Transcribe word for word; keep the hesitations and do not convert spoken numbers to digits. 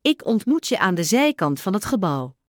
Ik ontmoet je aan de zijkant van het gebouw.